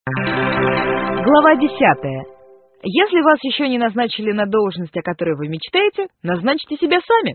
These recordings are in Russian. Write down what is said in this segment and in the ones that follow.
Глава 10. Если вас еще не назначили на должность, о которой вы мечтаете, назначьте себя сами.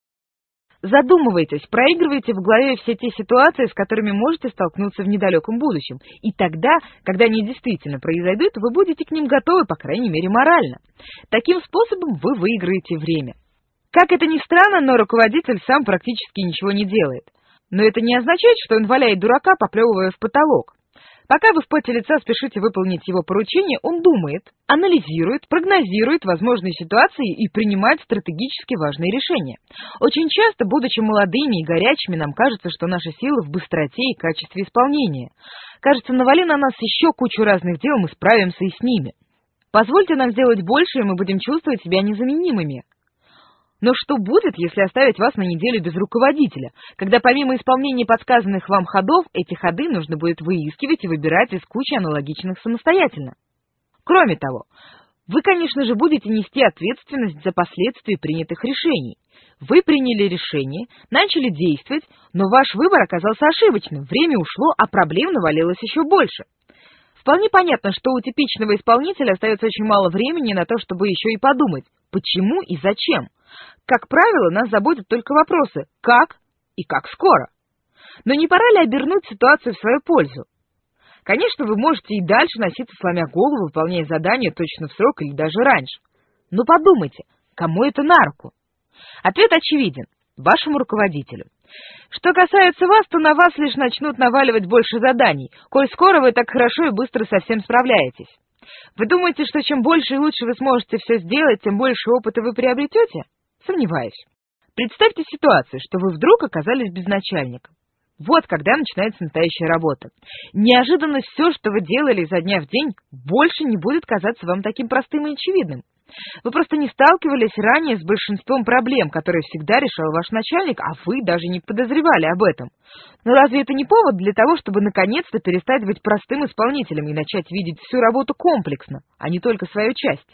Задумывайтесь, проигрывайте в голове все те ситуации, с которыми можете столкнуться в недалеком будущем, и тогда, когда они действительно произойдут, вы будете к ним готовы, по крайней мере, морально. Таким способом вы выиграете время. Как это ни странно, но руководитель сам практически ничего не делает. Но это не означает, что он валяет дурака, поплевывая в потолок. Пока вы в поте лица спешите выполнить его поручение, он думает, анализирует, прогнозирует возможные ситуации и принимает стратегически важные решения. Очень часто, будучи молодыми и горячими, нам кажется, что наша сила в быстроте и качестве исполнения. Кажется, навали на нас еще кучу разных дел, мы справимся и с ними. Позвольте нам сделать больше, и мы будем чувствовать себя незаменимыми. Но что будет, если оставить вас на неделю без руководителя, когда помимо исполнения подсказанных вам ходов, эти ходы нужно будет выискивать и выбирать из кучи аналогичных самостоятельно? Кроме того, вы, конечно же, будете нести ответственность за последствия принятых решений. Вы приняли решение, начали действовать, но ваш выбор оказался ошибочным, время ушло, а проблем навалилось еще больше. Вполне понятно, что у типичного исполнителя остается очень мало времени на то, чтобы еще и подумать, почему и зачем. Как правило, нас заботят только вопросы «как» и «как скоро?». Но не пора ли обернуть ситуацию в свою пользу? Конечно, вы можете и дальше носиться, сломя голову, выполняя задания точно в срок или даже раньше. Но подумайте, кому это на руку? Ответ очевиден – вашему руководителю. Что касается вас, то на вас лишь начнут наваливать больше заданий, коль скоро вы так хорошо и быстро со всем справляетесь. Вы думаете, что чем больше и лучше вы сможете все сделать, тем больше опыта вы приобретете? Сомневаюсь. Представьте ситуацию, что вы вдруг оказались без начальника. Вот когда начинается настоящая работа. Неожиданно все, что вы делали изо дня в день, больше не будет казаться вам таким простым и очевидным. Вы просто не сталкивались ранее с большинством проблем, которые всегда решал ваш начальник, а вы даже не подозревали об этом. Но разве это не повод для того, чтобы наконец-то перестать быть простым исполнителем и начать видеть всю работу комплексно, а не только свою часть?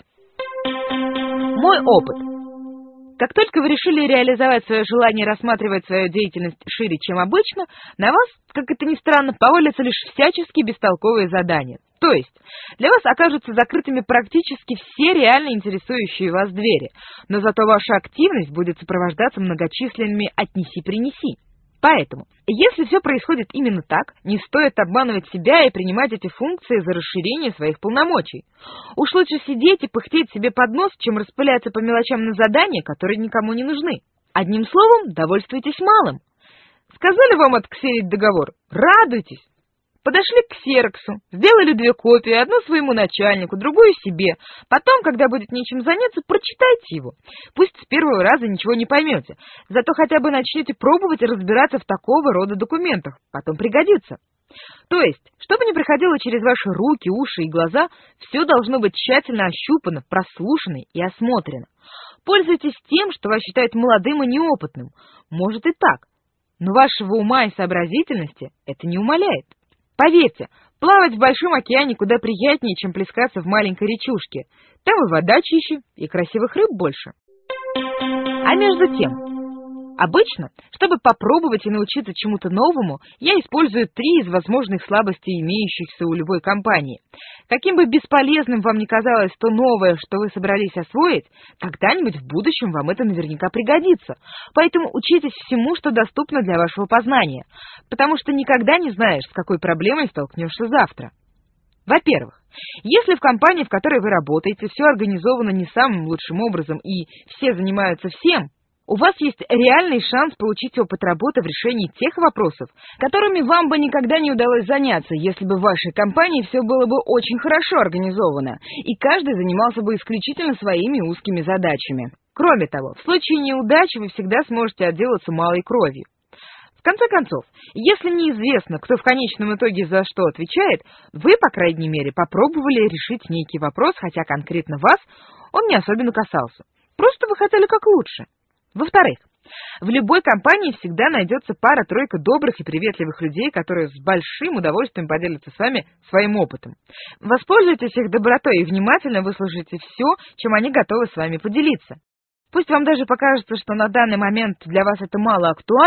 Мой опыт. Как только вы решили реализовать свое желание рассматривать свою деятельность шире, чем обычно, на вас, как это ни странно, повалятся лишь всячески бестолковые задания. То есть, для вас окажутся закрытыми практически все реально интересующие вас двери, но зато ваша активность будет сопровождаться многочисленными «отнеси-принеси». Поэтому, если все происходит именно так, не стоит обманывать себя и принимать эти функции за расширение своих полномочий. Уж лучше сидеть и пыхтеть себе под нос, чем распыляться по мелочам на задания, которые никому не нужны. Одним словом, довольствуйтесь малым. Сказали вам отксерить договор? Радуйтесь. Подошли к ксероксу, сделали 2 копии, одну своему начальнику, другую себе. Потом, когда будет нечем заняться, прочитайте его. Пусть с первого раза ничего не поймете, зато хотя бы начнете пробовать и разбираться в такого рода документах, потом пригодится. То есть, чтобы не проходило через ваши руки, уши и глаза, все должно быть тщательно ощупано, прослушано и осмотрено. Пользуйтесь тем, что вас считают молодым и неопытным. Может и так, но вашего ума и сообразительности это не умаляет. Поверьте, плавать в большом океане куда приятнее, чем плескаться в маленькой речушке. Там и вода чище, и красивых рыб больше. А между тем, обычно, чтобы попробовать и научиться чему-то новому, я использую 3 из возможных слабостей, имеющихся у любой компании. Каким бы бесполезным вам ни казалось то новое, что вы собрались освоить, когда-нибудь в будущем вам это наверняка пригодится. Поэтому учитесь всему, что доступно для вашего познания, потому что никогда не знаешь, с какой проблемой столкнешься завтра. Во-первых, если в компании, в которой вы работаете, все организовано не самым лучшим образом и все занимаются всем, у вас есть реальный шанс получить опыт работы в решении тех вопросов, которыми вам бы никогда не удалось заняться, если бы в вашей компании все было бы очень хорошо организовано, и каждый занимался бы исключительно своими узкими задачами. Кроме того, в случае неудачи вы всегда сможете отделаться малой кровью. В конце концов, если неизвестно, кто в конечном итоге за что отвечает, вы, по крайней мере, попробовали решить некий вопрос, хотя конкретно вас он не особенно касался. Просто вы хотели как лучше. Во-вторых, в любой компании всегда найдется пара-тройка добрых и приветливых людей, которые с большим удовольствием поделятся с вами своим опытом. Воспользуйтесь их добротой и внимательно выслушайте все, чем они готовы с вами поделиться. Пусть вам даже покажется, что на данный момент для вас это мало актуально,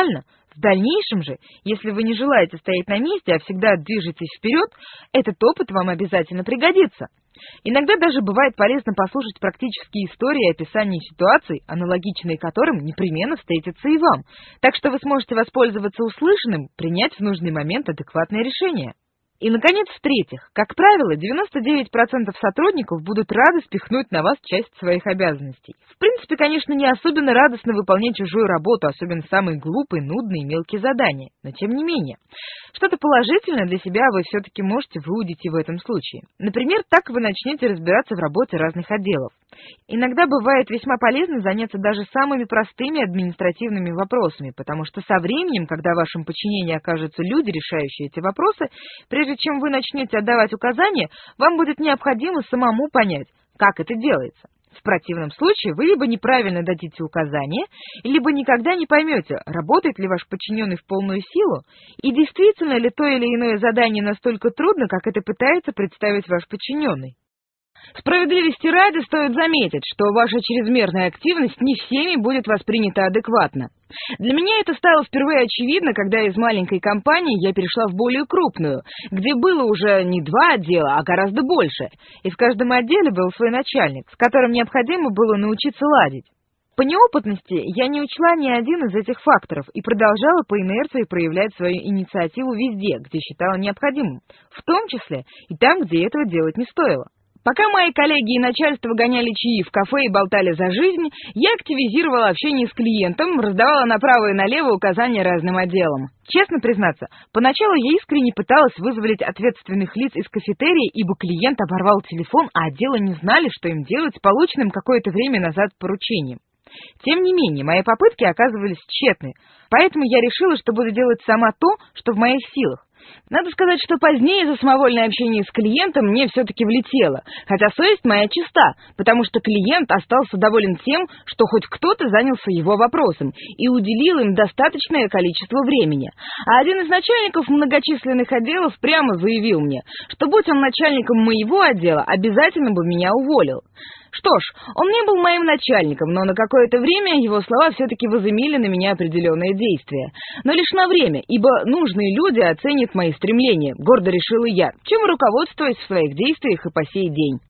В дальнейшем же, если вы не желаете стоять на месте, а всегда движетесь вперед, этот опыт вам обязательно пригодится. Иногда даже бывает полезно послушать практические истории и описания ситуаций, аналогичные которым непременно встретятся и вам, так что вы сможете воспользоваться услышанным, принять в нужный момент адекватное решение. И, наконец, в-третьих, как правило, 99% сотрудников будут рады спихнуть на вас часть своих обязанностей. В принципе, конечно, не особенно радостно выполнять чужую работу, особенно самые глупые, нудные, мелкие задания, но тем не менее. Что-то положительное для себя вы все-таки можете выудить и в этом случае. Например, так вы начнете разбираться в работе разных отделов. Иногда бывает весьма полезно заняться даже самыми простыми административными вопросами, потому что со временем, когда в вашем подчинении окажутся люди, решающие эти вопросы, прежде чем вы начнете отдавать указания, вам будет необходимо самому понять, как это делается. В противном случае вы либо неправильно дадите указания, либо никогда не поймете, работает ли ваш подчиненный в полную силу, и действительно ли то или иное задание настолько трудно, как это пытается представить ваш подчиненный. Справедливости ради стоит заметить, что ваша чрезмерная активность не всеми будет воспринята адекватно. Для меня это стало впервые очевидно, когда из маленькой компании я перешла в более крупную, где было уже не 2 отдела, а гораздо больше, и в каждом отделе был свой начальник, с которым необходимо было научиться ладить. По неопытности я не учла ни один из этих факторов и продолжала по инерции проявлять свою инициативу везде, где считала необходимым, в том числе и там, где этого делать не стоило. Пока мои коллеги и начальство гоняли чаи в кафе и болтали за жизнь, я активизировала общение с клиентом, раздавала направо и налево указания разным отделам. Честно признаться, поначалу я искренне пыталась вызволить ответственных лиц из кафетерии, ибо клиент оборвал телефон, а отделы не знали, что им делать с полученным какое-то время назад поручением. Тем не менее, мои попытки оказывались тщетны, поэтому я решила, что буду делать сама то, что в моих силах. Надо сказать, что позднее за самовольное общение с клиентом мне все-таки влетело, хотя совесть моя чиста, потому что клиент остался доволен тем, что хоть кто-то занялся его вопросом и уделил им достаточное количество времени. А один из начальников многочисленных отделов прямо заявил мне, что будь он начальником моего отдела, обязательно бы меня уволил. Что ж, он не был моим начальником, но на какое-то время его слова все-таки возымели на меня определенное действие. Но лишь на время, ибо нужные люди оценят мои стремления, гордо решила я, чем руководствуюсь в своих действиях и по сей день.